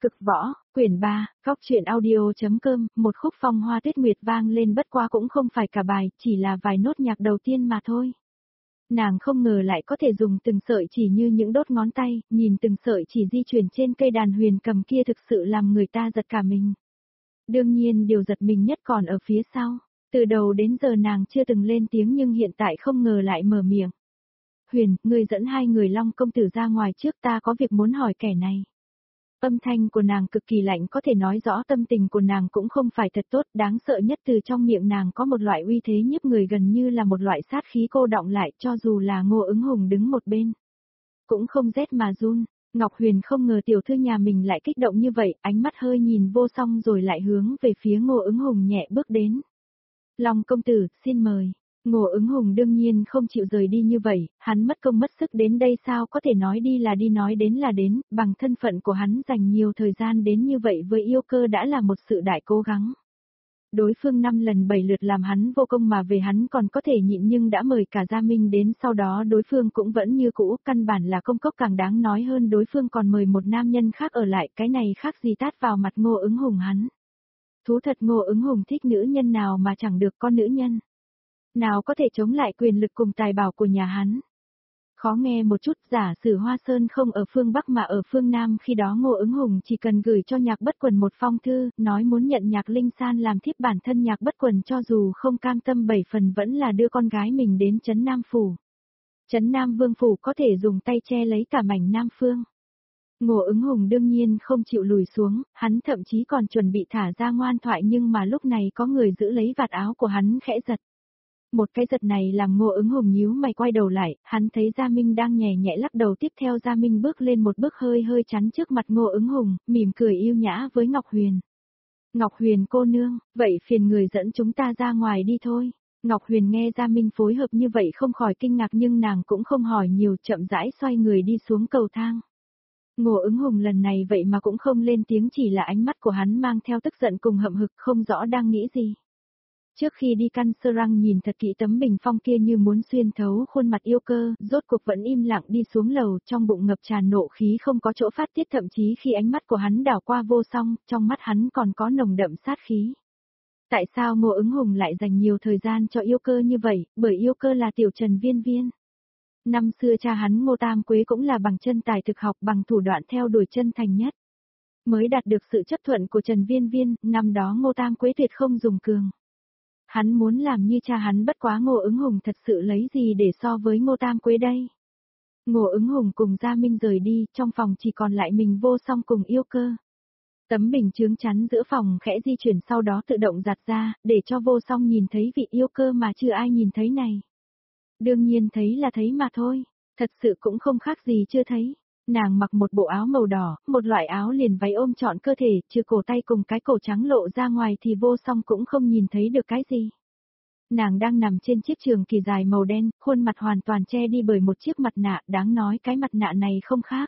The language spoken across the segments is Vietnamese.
Cực võ, quyển 3, góc truyện audio.com, một khúc phong hoa tuyết nguyệt vang lên bất quá cũng không phải cả bài, chỉ là vài nốt nhạc đầu tiên mà thôi. Nàng không ngờ lại có thể dùng từng sợi chỉ như những đốt ngón tay, nhìn từng sợi chỉ di chuyển trên cây đàn huyền cầm kia thực sự làm người ta giật cả mình. Đương nhiên điều giật mình nhất còn ở phía sau, từ đầu đến giờ nàng chưa từng lên tiếng nhưng hiện tại không ngờ lại mở miệng. Huyền, ngươi dẫn hai người Long công tử ra ngoài trước, ta có việc muốn hỏi kẻ này. Âm thanh của nàng cực kỳ lạnh, có thể nói rõ tâm tình của nàng cũng không phải thật tốt, đáng sợ nhất từ trong miệng nàng có một loại uy thế nhiếp người, gần như là một loại sát khí cô đọng lại, cho dù là Ngô Ứng Hùng đứng một bên cũng không rét mà run. Ngọc Huyền không ngờ tiểu thư nhà mình lại kích động như vậy, ánh mắt hơi nhìn Vô Song rồi lại hướng về phía Ngô Ứng Hùng nhẹ bước đến. Long công tử, xin mời. Ngô Ứng Hùng đương nhiên không chịu rời đi như vậy, hắn mất công mất sức đến đây sao có thể nói đi là đi nói đến là đến, bằng thân phận của hắn dành nhiều thời gian đến như vậy với yêu cơ đã là một sự đại cố gắng. Đối phương 5 lần 7 lượt làm hắn vô công mà về hắn còn có thể nhịn, nhưng đã mời cả Gia Minh đến, sau đó đối phương cũng vẫn như cũ, căn bản là công cốc, càng đáng nói hơn đối phương còn mời một nam nhân khác ở lại, cái này khác gì tát vào mặt Ngô Ứng Hùng hắn. Thú thật, Ngô Ứng Hùng thích nữ nhân nào mà chẳng được, con nữ nhân nào có thể chống lại quyền lực cùng tài bảo của nhà hắn. Khó nghe một chút, giả sử Hoa Sơn không ở phương Bắc mà ở phương Nam, khi đó Ngô Ứng Hùng chỉ cần gửi cho Nhạc Bất Quần một phong thư, nói muốn nhận Nhạc Linh San làm thiếp, bản thân Nhạc Bất Quần cho dù không cam tâm 7 phần vẫn là đưa con gái mình đến Trấn Nam Phủ. Trấn Nam Vương Phủ có thể dùng tay che lấy cả mảnh Nam Phương. Ngô Ứng Hùng đương nhiên không chịu lùi xuống, hắn thậm chí còn chuẩn bị thả ra ngoan thoại, nhưng mà lúc này có người giữ lấy vạt áo của hắn khẽ giật. Một cái giật này làm Ngô Ứng Hùng nhíu mày quay đầu lại, hắn thấy Gia Minh đang nhẹ nhẹ lắc đầu, tiếp theo Gia Minh bước lên một bước hơi hơi chắn trước mặt Ngô Ứng Hùng, mỉm cười yêu nhã với Ngọc Huyền. Ngọc Huyền cô nương, vậy phiền người dẫn chúng ta ra ngoài đi thôi. Ngọc Huyền nghe Gia Minh phối hợp như vậy không khỏi kinh ngạc, nhưng nàng cũng không hỏi nhiều, chậm rãi xoay người đi xuống cầu thang. Ngô Ứng Hùng lần này vậy mà cũng không lên tiếng, chỉ là ánh mắt của hắn mang theo tức giận cùng hậm hực, không rõ đang nghĩ gì. Trước khi đi căn sơ răng nhìn thật kỹ tấm bình phong kia như muốn xuyên thấu khuôn mặt yêu cơ, rốt cuộc vẫn im lặng đi xuống lầu, trong bụng ngập tràn nộ khí không có chỗ phát tiết, thậm chí khi ánh mắt của hắn đảo qua Vô Song, trong mắt hắn còn có nồng đậm sát khí. Tại sao Ngô Ứng Hùng lại dành nhiều thời gian cho yêu cơ như vậy, bởi yêu cơ là tiểu Trần Viên Viên. Năm xưa cha hắn Ngô Tam Quế cũng là bằng chân tài thực học, bằng thủ đoạn theo đuổi chân thành nhất mới đạt được sự chấp thuận của Trần Viên Viên, năm đó Ngô Tam Quế tuyệt không dùng cường. Hắn muốn làm như cha hắn, bất quá Ngô Ứng Hùng thật sự lấy gì để so với Ngô Tam Quế đây. Ngô Ứng Hùng cùng Gia Minh rời đi, trong phòng chỉ còn lại mình Vô Song cùng yêu cơ. Tấm bình chướng chắn giữa phòng khẽ di chuyển, sau đó tự động giặt ra, để cho Vô Song nhìn thấy vị yêu cơ mà chưa ai nhìn thấy này. Đương nhiên thấy là thấy mà thôi, thật sự cũng không khác gì chưa thấy. Nàng mặc một bộ áo màu đỏ, một loại áo liền váy ôm trọn cơ thể, trừ cổ tay cùng cái cổ trắng lộ ra ngoài thì Vô Song cũng không nhìn thấy được cái gì. Nàng đang nằm trên chiếc trường kỳ dài màu đen, khuôn mặt hoàn toàn che đi bởi một chiếc mặt nạ, đáng nói cái mặt nạ này không khác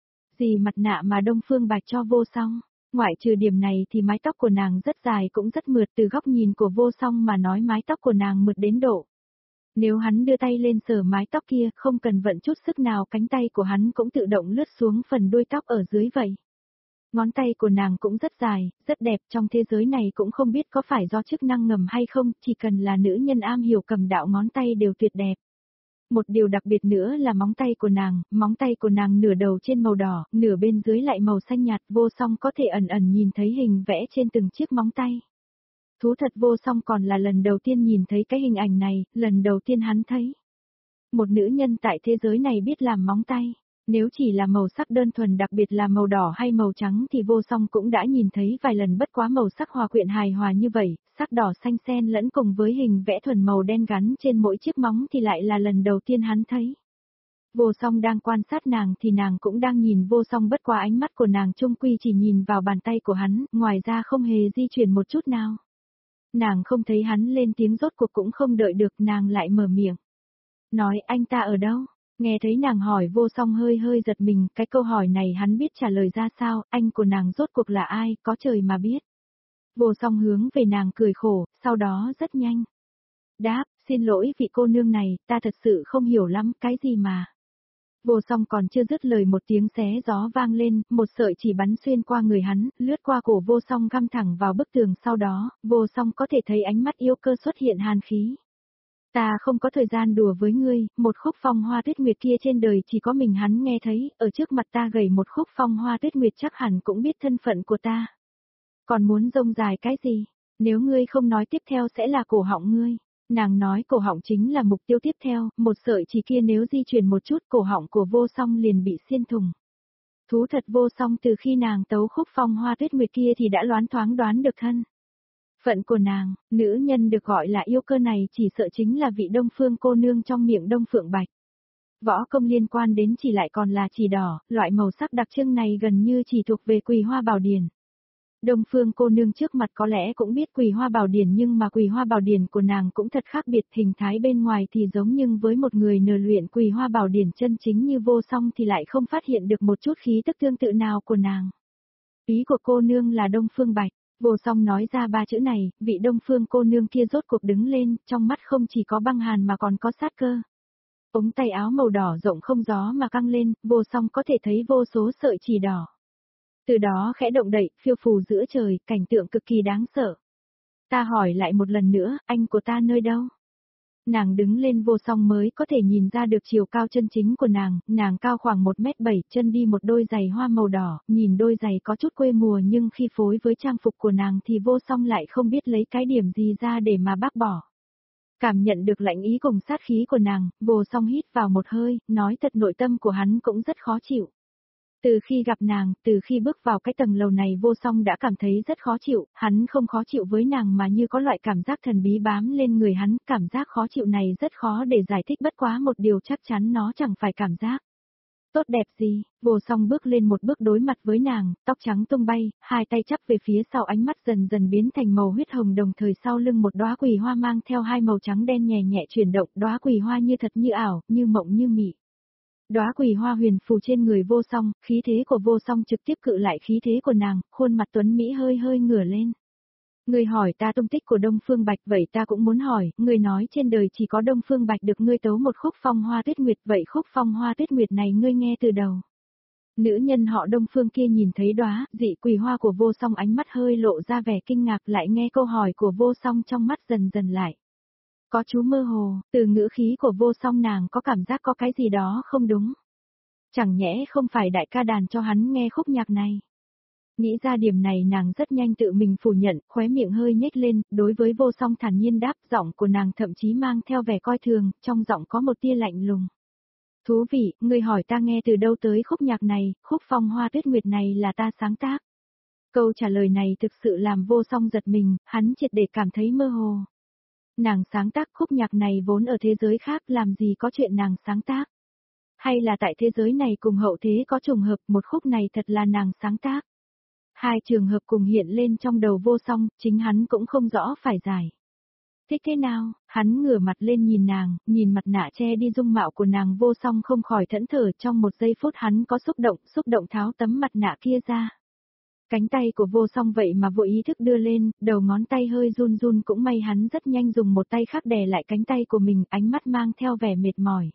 gì mặt nạ mà Đông Phương Bạch cho Vô Song. Ngoại trừ điểm này thì mái tóc của nàng rất dài cũng rất mượt, từ góc nhìn của Vô Song mà nói mái tóc của nàng mượt đến độ. Nếu hắn đưa tay lên sờ mái tóc kia, không cần vận chút sức nào, cánh tay của hắn cũng tự động lướt xuống phần đuôi tóc ở dưới vậy. Ngón tay của nàng cũng rất dài, rất đẹp, trong thế giới này cũng không biết có phải do chức năng ngầm hay không, chỉ cần là nữ nhân am hiểu cầm đạo ngón tay đều tuyệt đẹp. Một điều đặc biệt nữa là móng tay của nàng nửa đầu trên màu đỏ, nửa bên dưới lại màu xanh nhạt, Vô Song có thể ẩn ẩn nhìn thấy hình vẽ trên từng chiếc móng tay. Thú thật, Vô Song còn là lần đầu tiên nhìn thấy cái hình ảnh này, lần đầu tiên hắn thấy một nữ nhân tại thế giới này biết làm móng tay. Nếu chỉ là màu sắc đơn thuần, đặc biệt là màu đỏ hay màu trắng thì Vô Song cũng đã nhìn thấy vài lần, bất quá màu sắc hòa quyện hài hòa như vậy, sắc đỏ xanh xen lẫn cùng với hình vẽ thuần màu đen gắn trên mỗi chiếc móng thì lại là lần đầu tiên hắn thấy. Vô Song đang quan sát nàng thì nàng cũng đang nhìn Vô Song, bất quá ánh mắt của nàng chung quy chỉ nhìn vào bàn tay của hắn, ngoài ra không hề di chuyển một chút nào. Nàng không thấy hắn lên tiếng, rốt cuộc cũng không đợi được, nàng lại mở miệng. Nói, anh ta ở đâu? Nghe thấy nàng hỏi, Vô Song hơi hơi giật mình, cái câu hỏi này hắn biết trả lời ra sao, anh của nàng rốt cuộc là ai, có trời mà biết. Vô Song hướng về nàng cười khổ, sau đó rất nhanh đáp, xin lỗi vị cô nương này, ta thật sự không hiểu lắm, cái gì mà. Vô song còn chưa dứt lời một tiếng xé gió vang lên, một sợi chỉ bắn xuyên qua người hắn, lướt qua cổ vô song găm thẳng vào bức tường, sau đó, vô song có thể thấy ánh mắt yêu cơ xuất hiện hàn khí. Ta không có thời gian đùa với ngươi, một khúc phong hoa tuyết nguyệt kia trên đời chỉ có mình hắn nghe thấy, ở trước mặt ta gầy một khúc phong hoa tuyết nguyệt chắc hẳn cũng biết thân phận của ta. Còn muốn rông dài cái gì? Nếu ngươi không nói tiếp theo sẽ là cổ họng ngươi. Nàng nói cổ họng chính là mục tiêu tiếp theo, một sợi chỉ kia nếu di chuyển một chút cổ họng của vô song liền bị xiên thùng. Thú thật vô song từ khi nàng tấu khúc phong hoa tuyết nguyệt kia thì đã loáng thoáng đoán được thân phận của nàng, nữ nhân được gọi là yêu cơ này chỉ sợ chính là vị Đông Phương cô nương trong miệng Đông Phượng Bạch. Võ công liên quan đến chỉ lại còn là chỉ đỏ, loại màu sắc đặc trưng này gần như chỉ thuộc về Quỳ Hoa Bảo Điển. Đông Phương cô nương trước mặt có lẽ cũng biết Quỳ Hoa Bảo Điển nhưng mà Quỳ Hoa Bảo Điển của nàng cũng thật khác biệt, hình thái bên ngoài thì giống nhưng với một người nờ luyện Quỳ Hoa Bảo Điển chân chính như vô song thì lại không phát hiện được một chút khí tức tương tự nào của nàng. Ý của cô nương là Đông Phương Bạch. Vô song nói ra ba chữ này, vị Đông Phương cô nương kia rốt cuộc đứng lên, trong mắt không chỉ có băng hàn mà còn có sát cơ. Ống tay áo màu đỏ rộng không gió mà căng lên, vô song có thể thấy vô số sợi chỉ đỏ. Từ đó khẽ động đậy, phiêu phù giữa trời, cảnh tượng cực kỳ đáng sợ. Ta hỏi lại một lần nữa, anh của ta nơi đâu? Nàng đứng lên vô song mới có thể nhìn ra được chiều cao chân chính của nàng cao khoảng 1m7, chân đi một đôi giày hoa màu đỏ, nhìn đôi giày có chút quê mùa nhưng khi phối với trang phục của nàng thì vô song lại không biết lấy cái điểm gì ra để mà bác bỏ. Cảm nhận được lãnh ý cùng sát khí của nàng, vô song hít vào một hơi, nói thật nội tâm của hắn cũng rất khó chịu. Từ khi gặp nàng, từ khi bước vào cái tầng lầu này vô song đã cảm thấy rất khó chịu, hắn không khó chịu với nàng mà như có loại cảm giác thần bí bám lên người hắn, cảm giác khó chịu này rất khó để giải thích bất quá một điều chắc chắn nó chẳng phải cảm giác tốt đẹp gì, vô song bước lên một bước đối mặt với nàng, tóc trắng tung bay, hai tay chắp về phía sau ánh mắt dần dần biến thành màu huyết hồng đồng thời sau lưng một đóa quỳ hoa mang theo hai màu trắng đen nhẹ nhẹ chuyển động, đóa quỳ hoa như thật như ảo, như mộng như mị. Đóa quỳ hoa huyền phù trên người vô song, khí thế của vô song trực tiếp cự lại khí thế của nàng, khuôn mặt tuấn Mỹ hơi hơi ngửa lên. Ngươi hỏi ta tung tích của Đông Phương Bạch vậy ta cũng muốn hỏi, ngươi nói trên đời chỉ có Đông Phương Bạch được ngươi tấu một khúc phong hoa tuyết nguyệt vậy khúc phong hoa tuyết nguyệt này ngươi nghe từ đầu. Nữ nhân họ Đông Phương kia nhìn thấy đóa dị quỳ hoa của vô song ánh mắt hơi lộ ra vẻ kinh ngạc lại nghe câu hỏi của vô song trong mắt dần dần lại. Có chú mơ hồ, từ ngữ khí của vô song nàng có cảm giác có cái gì đó không đúng. Chẳng nhẽ không phải đại ca đàn cho hắn nghe khúc nhạc này. Nghĩ ra điểm này nàng rất nhanh tự mình phủ nhận, khóe miệng hơi nhếch lên, đối với vô song thản nhiên đáp, giọng của nàng thậm chí mang theo vẻ coi thường, trong giọng có một tia lạnh lùng. Thú vị, ngươi hỏi ta nghe từ đâu tới khúc nhạc này, khúc phong hoa tuyết nguyệt này là ta sáng tác. Câu trả lời này thực sự làm vô song giật mình, hắn triệt để cảm thấy mơ hồ. Nàng sáng tác khúc nhạc này vốn ở thế giới khác làm gì có chuyện nàng sáng tác. Hay là tại thế giới này cùng hậu thế có trùng hợp một khúc này thật là nàng sáng tác. Hai trường hợp cùng hiện lên trong đầu vô song, chính hắn cũng không rõ phải giải. Thích thế nào, hắn ngửa mặt lên nhìn nàng, nhìn mặt nạ che đi dung mạo của nàng vô song không khỏi thẫn thờ trong một giây phút hắn có xúc động tháo tấm mặt nạ kia ra. Cánh tay của vô song vậy mà vô ý thức đưa lên, đầu ngón tay hơi run run cũng may hắn rất nhanh dùng một tay khác đè lại cánh tay của mình, ánh mắt mang theo vẻ mệt mỏi.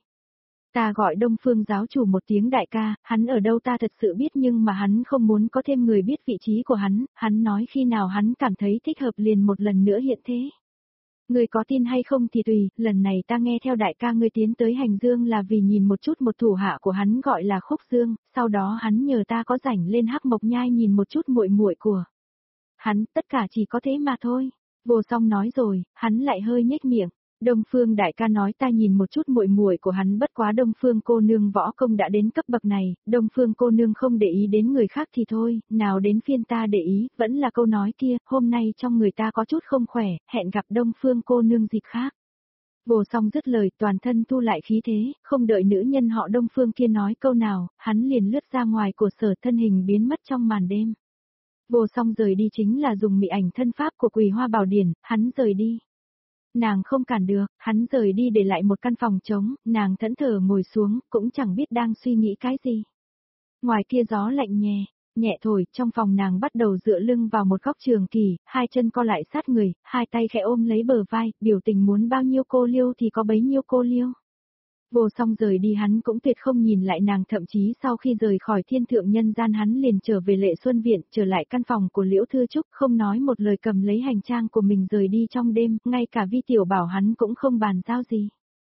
Ta gọi Đông Phương giáo chủ một tiếng đại ca, hắn ở đâu ta thật sự biết nhưng mà hắn không muốn có thêm người biết vị trí của hắn nói khi nào hắn cảm thấy thích hợp liền một lần nữa hiện thế. Ngươi có tin hay không thì tùy, lần này ta nghe theo đại ca ngươi tiến tới Hành Dương là vì nhìn một chút một thủ hạ của hắn gọi là Khúc Dương, sau đó hắn nhờ ta có rảnh lên Hắc Mộc Nhai nhìn một chút muội muội của hắn, tất cả chỉ có thế mà thôi. Vô Song nói rồi, hắn lại hơi nhếch miệng. Đông Phương đại ca nói ta nhìn một chút muội muội của hắn bất quá Đông Phương cô nương võ công đã đến cấp bậc này, Đông Phương cô nương không để ý đến người khác thì thôi, nào đến phiên ta để ý, vẫn là câu nói kia, hôm nay trong người ta có chút không khỏe, hẹn gặp Đông Phương cô nương dịp khác. Vô Song dứt lời toàn thân thu lại khí thế, không đợi nữ nhân họ Đông Phương kia nói câu nào, hắn liền lướt ra ngoài của sở thân hình biến mất trong màn đêm. Vô Song rời đi chính là dùng mị ảnh thân pháp của Quỳ Hoa Bảo Điển, hắn rời đi. Nàng không cản được, hắn rời đi để lại một căn phòng trống, nàng thẫn thờ ngồi xuống, cũng chẳng biết đang suy nghĩ cái gì. Ngoài kia gió lạnh nhẹ thổi, trong phòng nàng bắt đầu dựa lưng vào một góc trường kỳ, hai chân co lại sát người, hai tay khẽ ôm lấy bờ vai, biểu tình muốn bao nhiêu cô liêu thì có bấy nhiêu cô liêu. Vô Song rời đi hắn cũng tuyệt không nhìn lại nàng, thậm chí sau khi rời khỏi thiên thượng nhân gian hắn liền trở về Lệ Xuân Viện, trở lại căn phòng của Liễu Thư Trúc, không nói một lời cầm lấy hành trang của mình rời đi trong đêm, ngay cả Vi Tiểu Bảo hắn cũng không bàn giao gì.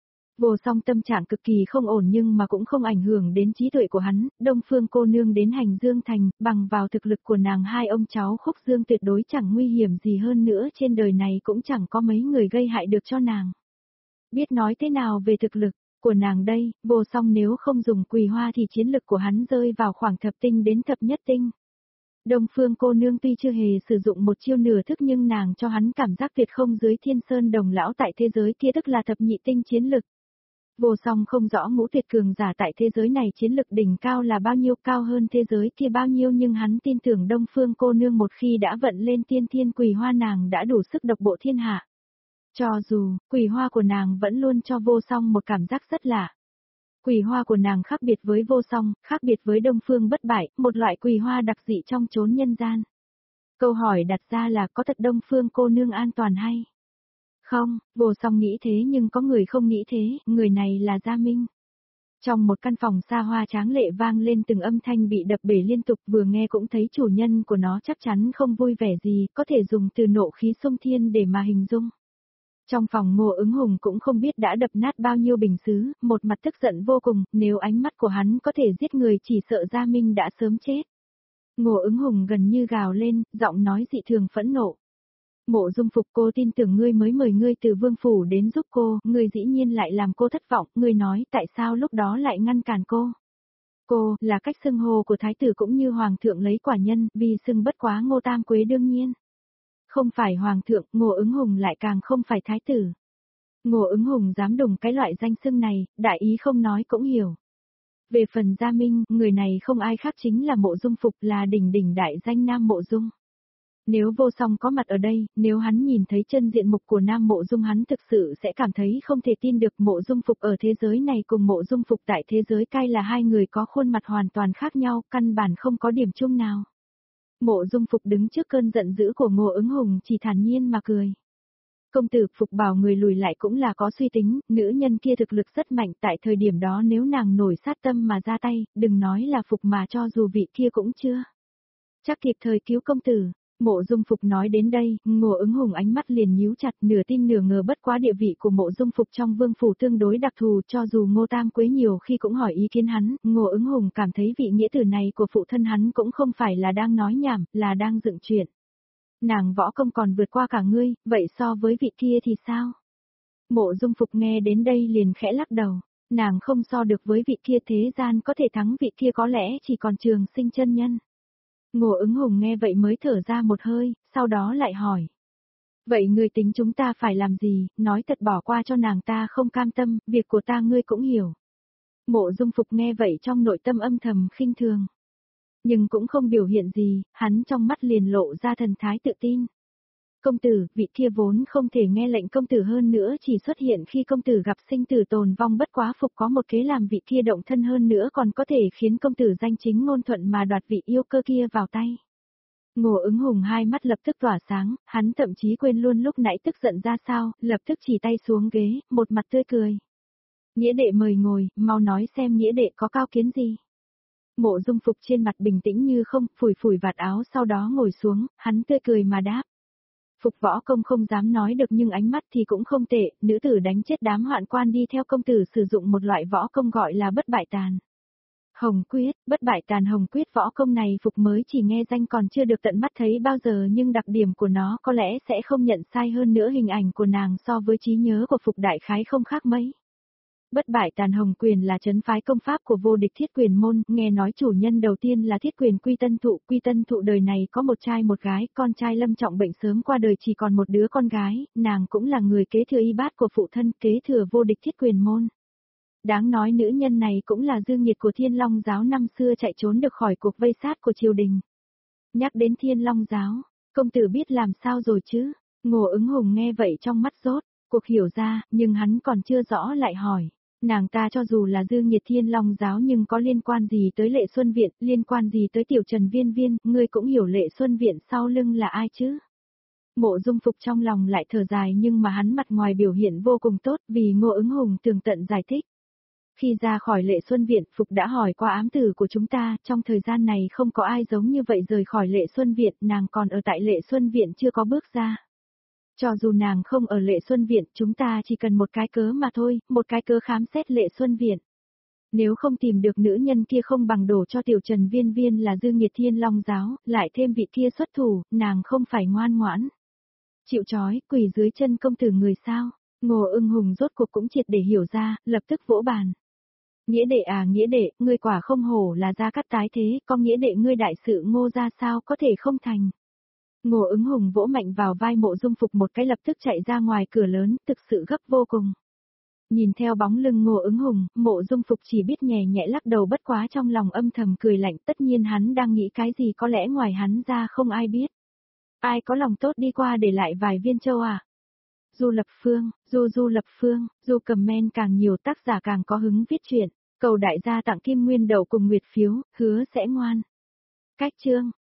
Vô Song tâm trạng cực kỳ không ổn nhưng mà cũng không ảnh hưởng đến trí tuệ của hắn, Đông Phương cô nương đến Hành Dương Thành, bằng vào thực lực của nàng hai ông cháu Khúc Dương tuyệt đối chẳng nguy hiểm gì hơn nữa, trên đời này cũng chẳng có mấy người gây hại được cho nàng. Biết nói thế nào về thực lực của nàng đây, Vô Song nếu không dùng Quỳ Hoa thì chiến lực của hắn rơi vào khoảng thập tinh đến thập nhất tinh. Đông Phương cô nương tuy chưa hề sử dụng một chiêu nửa thức nhưng nàng cho hắn cảm giác tuyệt không dưới Thiên Sơn Đồng lão tại thế giới kia, tức là thập nhị tinh chiến lực. Vô Song không rõ ngũ tuyệt cường giả tại thế giới này chiến lực đỉnh cao là bao nhiêu, cao hơn thế giới kia bao nhiêu, nhưng hắn tin tưởng Đông Phương cô nương một khi đã vận lên tiên thiên Quỳ Hoa nàng đã đủ sức độc bộ thiên hạ. Cho dù, Quỳ Hoa của nàng vẫn luôn cho Vô Song một cảm giác rất lạ. Quỳ Hoa của nàng khác biệt với Vô Song, khác biệt với Đông Phương bất bại, một loại Quỳ Hoa đặc dị trong chốn nhân gian. Câu hỏi đặt ra là có thật Đông Phương cô nương an toàn hay? Không, Vô Song nghĩ thế nhưng có người không nghĩ thế, người này là Gia Minh. Trong một căn phòng xa hoa tráng lệ vang lên từng âm thanh bị đập bể liên tục, vừa nghe cũng thấy chủ nhân của nó chắc chắn không vui vẻ gì, có thể dùng từ nộ khí xung thiên để mà hình dung. Trong phòng Ngô Ứng Hùng cũng không biết đã đập nát bao nhiêu bình sứ, một mặt tức giận vô cùng, nếu ánh mắt của hắn có thể giết người chỉ sợ Gia Minh đã sớm chết. Ngô Ứng Hùng gần như gào lên, giọng nói dị thường phẫn nộ. Mộ Dung Phục, cô tin tưởng ngươi mới mời ngươi từ Vương Phủ đến giúp cô, ngươi dĩ nhiên lại làm cô thất vọng, ngươi nói tại sao lúc đó lại ngăn cản cô. Cô, là cách xưng hô của thái tử cũng như hoàng thượng lấy quả nhân, vì xưng bất quá Ngô Tam Quế đương nhiên. Không phải hoàng thượng, Ngô Ứng Hùng lại càng không phải thái tử. Ngô Ứng Hùng dám đùng cái loại danh xưng này, đại ý không nói cũng hiểu. Về phần Gia Minh, người này không ai khác chính là Mộ Dung Phục, là đỉnh đỉnh đại danh Nam Mộ Dung. Nếu Vô Song có mặt ở đây, nếu hắn nhìn thấy chân diện mục của Nam Mộ Dung hắn thực sự sẽ cảm thấy không thể tin được. Mộ Dung Phục ở thế giới này cùng Mộ Dung Phục tại thế giới cai là hai người có khuôn mặt hoàn toàn khác nhau, căn bản không có điểm chung nào. Mộ Dung Phục đứng trước cơn giận dữ của Ngô Ứng Hùng chỉ thản nhiên mà cười. Công tử Phục bảo người lùi lại cũng là có suy tính, nữ nhân kia thực lực rất mạnh, tại thời điểm đó nếu nàng nổi sát tâm mà ra tay, đừng nói là Phục mà cho dù vị kia cũng chưa chắc kịp thời cứu công tử. Mộ Dung Phục nói đến đây, Ngô Ứng Hùng ánh mắt liền nhíu chặt, nửa tin nửa ngờ, bất quá địa vị của Mộ Dung Phục trong vương phủ tương đối đặc thù, cho dù Ngô Tam Quế nhiều khi cũng hỏi ý kiến hắn, Ngô Ứng Hùng cảm thấy vị nghĩa tử này của phụ thân hắn cũng không phải là đang nói nhảm, là đang dựng chuyện. Nàng võ công còn vượt qua cả ngươi, vậy so với vị kia thì sao? Mộ Dung Phục nghe đến đây liền khẽ lắc đầu, nàng không so được với vị kia, thế gian có thể thắng vị kia có lẽ chỉ còn Trường Sinh chân nhân. Ngô Ứng Hùng nghe vậy mới thở ra một hơi, sau đó lại hỏi. Vậy ngươi tính chúng ta phải làm gì, nói thật bỏ qua cho nàng ta không cam tâm, việc của ta ngươi cũng hiểu. Mộ Dung Phục nghe vậy trong nội tâm âm thầm khinh thường. Nhưng cũng không biểu hiện gì, hắn trong mắt liền lộ ra thần thái tự tin. Công tử, vị kia vốn không thể nghe lệnh công tử, hơn nữa chỉ xuất hiện khi công tử gặp sinh tử tồn vong, bất quá Phục có một kế làm vị kia động thân, hơn nữa còn có thể khiến công tử danh chính ngôn thuận mà đoạt vị yêu cơ kia vào tay. Ngô Ứng Hùng hai mắt lập tức tỏa sáng, hắn thậm chí quên luôn lúc nãy tức giận ra sao, lập tức chỉ tay xuống ghế, một mặt tươi cười. Nghĩa đệ mời ngồi, mau nói xem nghĩa đệ có cao kiến gì. Mộ Dung Phục trên mặt bình tĩnh như không, phủi phủi vạt áo sau đó ngồi xuống, hắn tươi cười mà đáp. Phục võ công không dám nói được nhưng ánh mắt thì cũng không tệ, nữ tử đánh chết đám hoạn quan đi theo công tử sử dụng một loại võ công gọi là bất bại tàn. Hồng quyết, bất bại tàn hồng quyết, võ công này Phục mới chỉ nghe danh còn chưa được tận mắt thấy bao giờ, nhưng đặc điểm của nó có lẽ sẽ không nhận sai, hơn nữa hình ảnh của nàng so với trí nhớ của Phục đại khái không khác mấy. Bất bại tàn hồng quyền là trấn phái công pháp của vô địch Thiết Quyền môn, nghe nói chủ nhân đầu tiên là Thiết Quyền Quy Tân Thụ đời này có một trai một gái, con trai lâm trọng bệnh sớm qua đời chỉ còn một đứa con gái, nàng cũng là người kế thừa y bát của phụ thân, kế thừa vô địch Thiết Quyền môn. Đáng nói nữ nhân này cũng là dương nhiệt của Thiên Long giáo năm xưa, chạy trốn được khỏi cuộc vây sát của triều đình. Nhắc đến Thiên Long giáo, công tử biết làm sao rồi chứ? Ngô Ứng Hùng nghe vậy trong mắt rốt, cuộc hiểu ra, nhưng hắn còn chưa rõ lại hỏi. Nàng ta cho dù là dương nhiệt Thiên Long giáo nhưng có liên quan gì tới Lệ Xuân Viện, liên quan gì tới Tiểu Trần Viên Viên, ngươi cũng hiểu Lệ Xuân Viện sau lưng là ai chứ? Mộ Dung Phục trong lòng lại thở dài, nhưng mà hắn mặt ngoài biểu hiện vô cùng tốt vì Ngô Ứng Hùng tường tận giải thích. Khi ra khỏi Lệ Xuân Viện, Phục đã hỏi qua ám tử của chúng ta, trong thời gian này không có ai giống như vậy rời khỏi Lệ Xuân Viện, nàng còn ở tại Lệ Xuân Viện chưa có bước ra. Cho dù nàng không ở Lệ Xuân Viện, chúng ta chỉ cần một cái cớ mà thôi, một cái cớ khám xét Lệ Xuân Viện. Nếu không tìm được nữ nhân kia không bằng đổ cho Tiểu Trần Viên Viên là dư nghiệt Thiên Long giáo, lại thêm vị kia xuất thủ, nàng không phải ngoan ngoãn. Chịu trói, quỳ dưới chân công tử người sao? Ngô Ưng Hùng rốt cuộc cũng triệt để hiểu ra, lập tức vỗ bàn. Nghĩa đệ à nghĩa đệ, ngươi quả không hổ là gia cát tái thế, có nghĩa đệ ngươi đại sự Ngô ra sao có thể không thành. Ngô Ứng Hùng vỗ mạnh vào vai Mộ Dung Phục một cái lập tức chạy ra ngoài cửa lớn, thực sự gấp vô cùng. Nhìn theo bóng lưng Ngô Ứng Hùng, Mộ Dung Phục chỉ biết nhẹ nhẹ lắc đầu, bất quá trong lòng âm thầm cười lạnh, tất nhiên hắn đang nghĩ cái gì có lẽ ngoài hắn ra không ai biết. Ai có lòng tốt đi qua để lại vài viên châu à? Du Lập Phương, Du Lập Phương, Du comment càng nhiều tác giả càng có hứng viết truyện, cầu đại gia tặng kim nguyên đậu cùng nguyệt phiếu, hứa sẽ ngoan. Cách chương